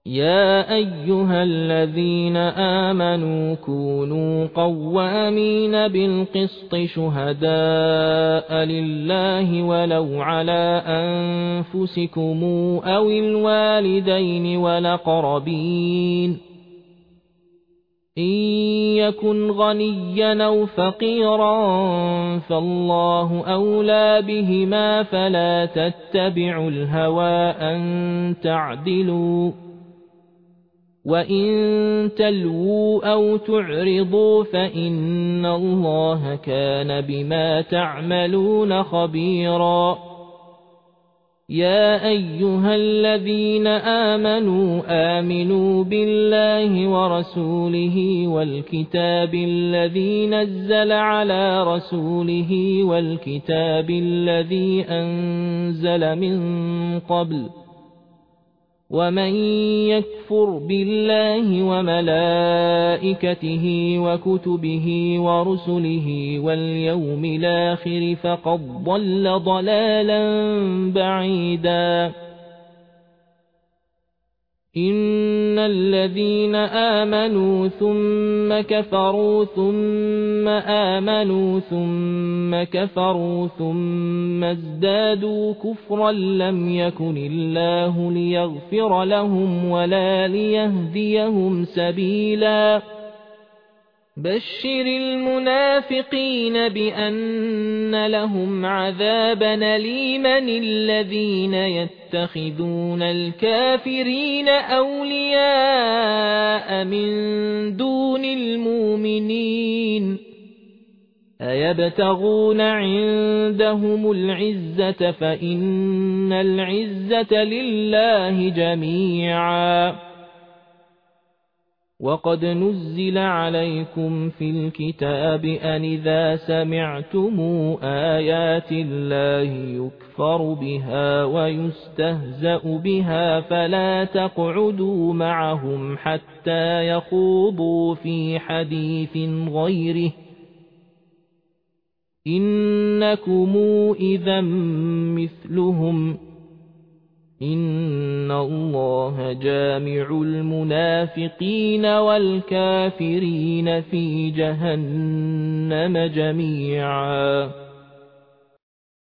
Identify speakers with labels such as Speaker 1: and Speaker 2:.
Speaker 1: يا أيها الذين آمنوا كونوا قوامين بالقسط شهداء لله ولو على أنفسكم أو الوالدين والأقربين إن يكن غنيا أو فقيرا فالله أولى بهما فلا تتبعوا الهوى أن تعدلوا وإن تلووا أو تعرضوا فإن الله كان بما تعملون خبيرا يا أيها الذين آمنوا بالله ورسوله والكتاب الذي نزل على رسوله والكتاب الذي أنزل من قبل ومن يكفر بالله وملائكته وكتبه ورسله واليوم الآخر فقد ضل ضلالا بعيدا إن الذين آمنوا ثم كفروا ثم آمنوا ثم كفروا ثم ازدادوا كفرا لم يكن الله ليغفر لهم ولا ليهديهم سبيلا بشر المنافقين بأن لهم عذابا أليما الذين يتخذون الكافرين أولياء من دون المؤمنين أيبتغون عندهم العزة فإن العزة لله جميعا وقد نزل عليكم في الكتاب أن إذا سمعتم آيات الله يكفر بها ويستهزأ بها فلا تقعدوا معهم حتى يخوضوا في حديث غيره إنكم إذا مثلهم إن الله جامع المنافقين والكافرين في جهنم جميعا